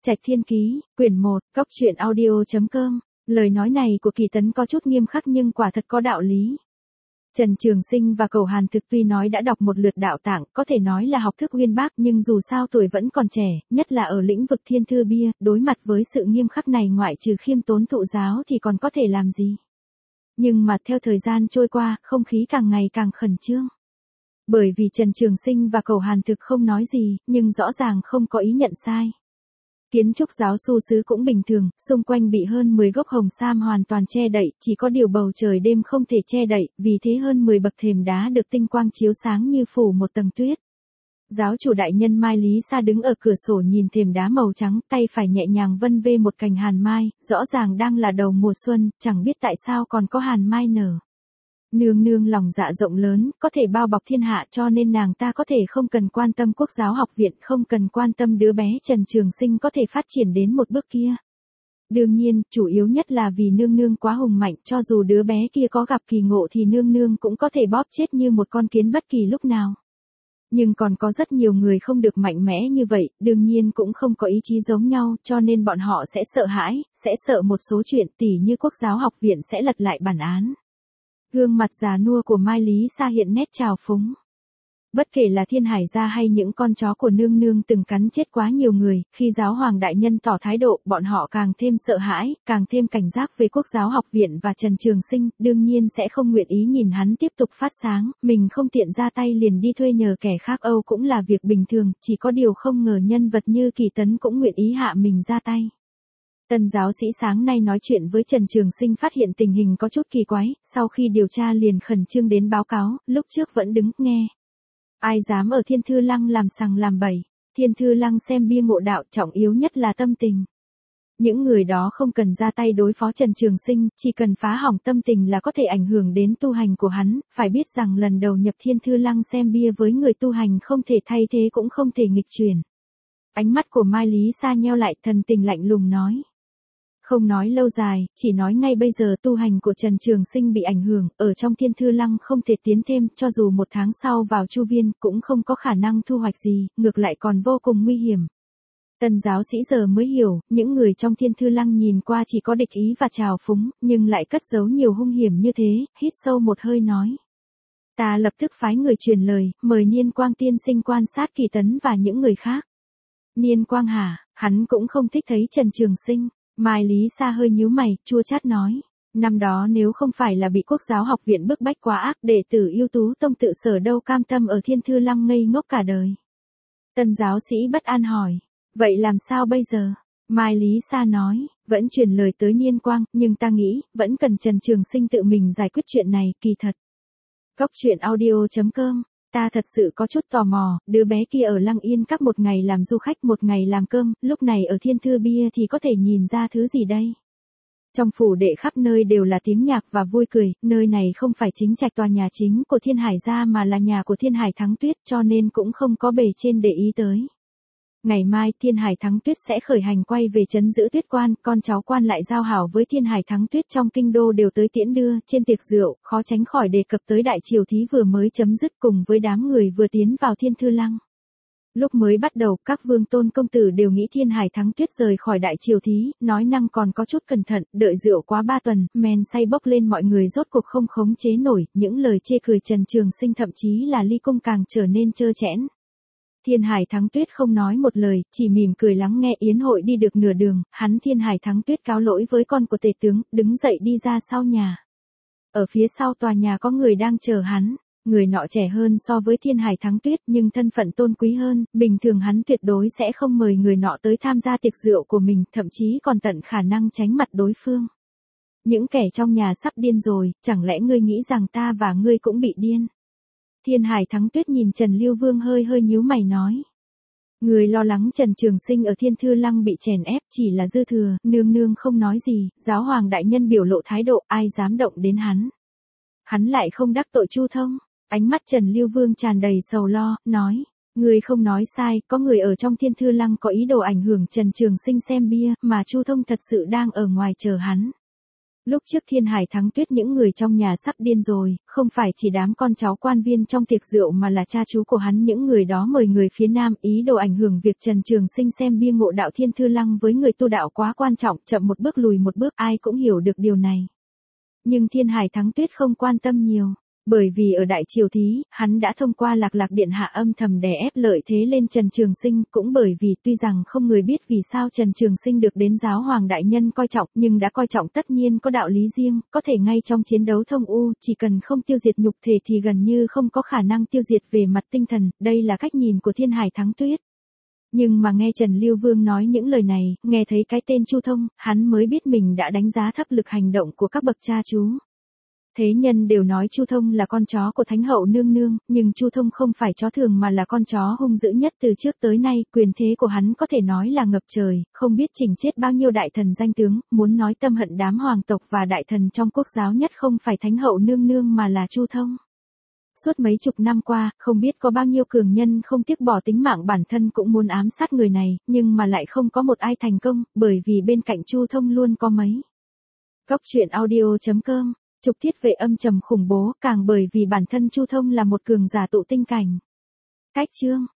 Trạch Thiên Ký, quyển 1, Cóc truyện audio.com. Lời nói này của Kỳ Tấn có chút nghiêm khắc nhưng quả thật có đạo lý. Trần Trường Sinh và Cầu Hàn Thực tuy nói đã đọc một lượt đạo tạng, có thể nói là học thức uyên bác, nhưng dù sao tuổi vẫn còn trẻ, nhất là ở lĩnh vực thiên thư bia, đối mặt với sự nghiêm khắc này ngoại trừ khiêm tốn thụ giáo thì còn có thể làm gì. Nhưng mà theo thời gian trôi qua, không khí càng ngày càng khẩn trương. Bởi vì Trần Trường Sinh và Cầu Hàn Thực không nói gì, nhưng rõ ràng không có ý nhận sai. Kiến trúc giáo su xứ cũng bình thường, xung quanh bị hơn 10 gốc hồng sam hoàn toàn che đậy, chỉ có điều bầu trời đêm không thể che đậy, vì thế hơn 10 bậc thềm đá được tinh quang chiếu sáng như phủ một tầng tuyết. Giáo chủ đại nhân Mai Lý Sa đứng ở cửa sổ nhìn thềm đá màu trắng, tay phải nhẹ nhàng vân vê một cành hàn mai, rõ ràng đang là đầu mùa xuân, chẳng biết tại sao còn có hàn mai nở. Nương nương lòng dạ rộng lớn, có thể bao bọc thiên hạ cho nên nàng ta có thể không cần quan tâm Quốc giáo học viện, không cần quan tâm đứa bé Trần Trường Sinh có thể phát triển đến một bước kia. Đương nhiên, chủ yếu nhất là vì nương nương quá hùng mạnh, cho dù đứa bé kia có gặp kỳ ngộ thì nương nương cũng có thể bóp chết như một con kiến bất kỳ lúc nào. Nhưng còn có rất nhiều người không được mạnh mẽ như vậy, đương nhiên cũng không có ý chí giống nhau, cho nên bọn họ sẽ sợ hãi, sẽ sợ một số chuyện tỉ như Quốc giáo học viện sẽ lật lại bản án. Gương mặt già nua của Mai Lý Sa hiện nét trào phúng. Bất kể là Thiên Hải gia hay những con chó của nương nương từng cắn chết quá nhiều người, khi giáo hoàng đại nhân tỏ thái độ, bọn họ càng thêm sợ hãi, càng thêm cảnh giác về Quốc giáo học viện và Trần Trường Sinh, đương nhiên sẽ không nguyện ý nhìn hắn tiếp tục phát sáng, mình không tiện ra tay liền đi thuê nhờ kẻ khác Âu cũng là việc bình thường, chỉ có điều không ngờ nhân vật như Kỳ Tấn cũng nguyện ý hạ mình ra tay. Tân giáo sĩ sáng nay nói chuyện với Trần Trường Sinh phát hiện tình hình có chút kỳ quái, sau khi điều tra liền khẩn trương đến báo cáo, lúc trước vẫn đứng, nghe. Ai dám ở Thiên Thư Lăng làm sằng làm bậy, Thiên Thư Lăng xem bia ngộ đạo, trọng yếu nhất là tâm tình. Những người đó không cần ra tay đối phó Trần Trường Sinh, chỉ cần phá hỏng tâm tình là có thể ảnh hưởng đến tu hành của hắn, phải biết rằng lần đầu nhập Thiên Thư Lăng xem bia với người tu hành không thể thay thế cũng không thể nghịch chuyển. Ánh mắt của Mai Lý Sa nheo lại, thần tình lạnh lùng nói. Không nói lâu dài, chỉ nói ngay bây giờ tu hành của Trần Trường Sinh bị ảnh hưởng, ở trong Thiên Thư Lăng không thể tiến thêm, cho dù một tháng sau vào Chu Viên cũng không có khả năng thu hoạch gì, ngược lại còn vô cùng nguy hiểm. Tân giáo sĩ giờ mới hiểu, những người trong Thiên Thư Lăng nhìn qua chỉ có địch ý và trào phúng, nhưng lại cất giấu nhiều hung hiểm như thế, hít sâu một hơi nói. Ta lập tức phái người truyền lời, mời Niên Quang tiên sinh quan sát Kỳ Tấn và những người khác. Niên Quang hả, hắn cũng không thích thấy Trần Trường Sinh. Mai Lý Sa hơi nhíu mày, chua chát nói, năm đó nếu không phải là bị Quốc giáo học viện bức bách quá ác, đệ tử ưu tú Tông Tự Sở đâu cam tâm ở Thiên Thư Lăng ngây ngốc cả đời. Tân giáo sĩ bất an hỏi, vậy làm sao bây giờ? Mai Lý Sa nói, vẫn truyền lời tới Niên Quang, nhưng ta nghĩ, vẫn cần Trần Trường Sinh tự mình giải quyết chuyện này, kỳ thật. Cóc truyện audio.com. Ta thật sự có chút tò mò, đứa bé kia ở Lăng Yên Các một ngày làm du khách một ngày làm cơm, lúc này ở Thiên Thư Bia thì có thể nhìn ra thứ gì đây? Trong phủ đệ khắp nơi đều là tiếng nhạc và vui cười, nơi này không phải chính trạch tòa nhà chính của Thiên Hải gia mà là nhà của Thiên Hải Thắng Tuyết cho nên cũng không có bề trên để ý tới. Ngày mai Thiên Hải Thắng Tuyết sẽ khởi hành quay về trấn giữ Tuyết Quan, con cháu quan lại giao hảo với Thiên Hải Thắng Tuyết trong kinh đô đều tới tiễn đưa, trên tiệc rượu, khó tránh khỏi đề cập tới đại triều thí vừa mới chấm dứt cùng với đám người vừa tiến vào Thiên Thư Lăng. Lúc mới bắt đầu, các vương tôn công tử đều nghĩ Thiên Hải Thắng Tuyết rời khỏi đại triều thí, nói năng còn có chút cẩn thận, đợi rượu quá 3 tuần, men say bốc lên mọi người rốt cuộc không khống chế nổi, những lời chê cười Trần Trường Sinh thậm chí là ly cung càng trở nên trơ trẽn. Thiên Hải Thắng Tuyết không nói một lời, chỉ mỉm cười lắng nghe. Yến hội đi được nửa đường, hắn Thiên Hải Thắng Tuyết cáo lỗi với con của tể tướng, đứng dậy đi ra sau nhà. Ở phía sau tòa nhà có người đang chờ hắn, người nọ trẻ hơn so với Thiên Hải Thắng Tuyết nhưng thân phận tôn quý hơn, bình thường hắn tuyệt đối sẽ không mời người nọ tới tham gia tiệc rượu của mình, thậm chí còn tận khả năng tránh mặt đối phương. Những kẻ trong nhà sắp điên rồi, chẳng lẽ ngươi nghĩ rằng ta và ngươi cũng bị điên? Thiên Hải Thắng Tuyết nhìn Trần Lưu Vương hơi nhíu mày nói. Người lo lắng Trần Trường Sinh ở Thiên Thư Lăng bị chèn ép chỉ là dư thừa, nương nương không nói gì, giáo hoàng đại nhân biểu lộ thái độ, ai dám động đến hắn. Hắn lại không đắc tội Chu Thông, ánh mắt Trần Lưu Vương tràn đầy sầu lo, nói. Người không nói sai, có người ở trong Thiên Thư Lăng có ý đồ ảnh hưởng Trần Trường Sinh xem bia, mà Chu Thông thật sự đang ở ngoài chờ hắn. Lúc trước Thiên Hải Thắng Tuyết những người trong nhà sắp điên rồi, không phải chỉ đám con cháu quan viên trong tiệc rượu mà là cha chú của hắn, những người đó mời người phía Nam, ý đồ ảnh hưởng việc Trần Trường Sinh xem bia Ngộ Đạo Thiên Thư Lăng với người tu đạo quá quan trọng, chậm một bước lùi một bước, ai cũng hiểu được điều này. Nhưng Thiên Hải Thắng Tuyết không quan tâm nhiều. Bởi vì ở Đại Triều Thí, hắn đã thông qua Lạc Lạc Điện hạ âm thầm đè ép lợi thế lên Trần Trường Sinh, cũng bởi vì tuy rằng không người biết vì sao Trần Trường Sinh được đến giáo hoàng đại nhân coi trọng, nhưng đã coi trọng tất nhiên có đạo lý riêng, có thể ngay trong chiến đấu thông u, chỉ cần không tiêu diệt nhục thể thì gần như không có khả năng tiêu diệt về mặt tinh thần, đây là cách nhìn của Thiên Hải Thắng Tuyết. Nhưng mà nghe Trần Lưu Vương nói những lời này, nghe thấy cái tên Chu Thông, hắn mới biết mình đã đánh giá thấp lực hành động của các bậc cha chú. Thế nhân đều nói Chu Thông là con chó của Thánh hậu nương nương, nhưng Chu Thông không phải chó thường mà là con chó hung dữ nhất từ trước tới nay, quyền thế của hắn có thể nói là ngập trời, không biết chỉnh chết bao nhiêu đại thần danh tướng, muốn nói tâm hận đám hoàng tộc và đại thần trong quốc giáo nhất không phải Thánh hậu nương nương mà là Chu Thông. Suốt mấy chục năm qua, không biết có bao nhiêu cường nhân không tiếc bỏ tính mạng bản thân cũng muốn ám sát người này, nhưng mà lại không có một ai thành công, bởi vì bên cạnh Chu Thông luôn có mấy. Góc truyện audio.com Trục thiết về âm trầm khủng bố, càng bởi vì bản thân Chu Thông là một cường giả tụ tinh cảnh. Cách chương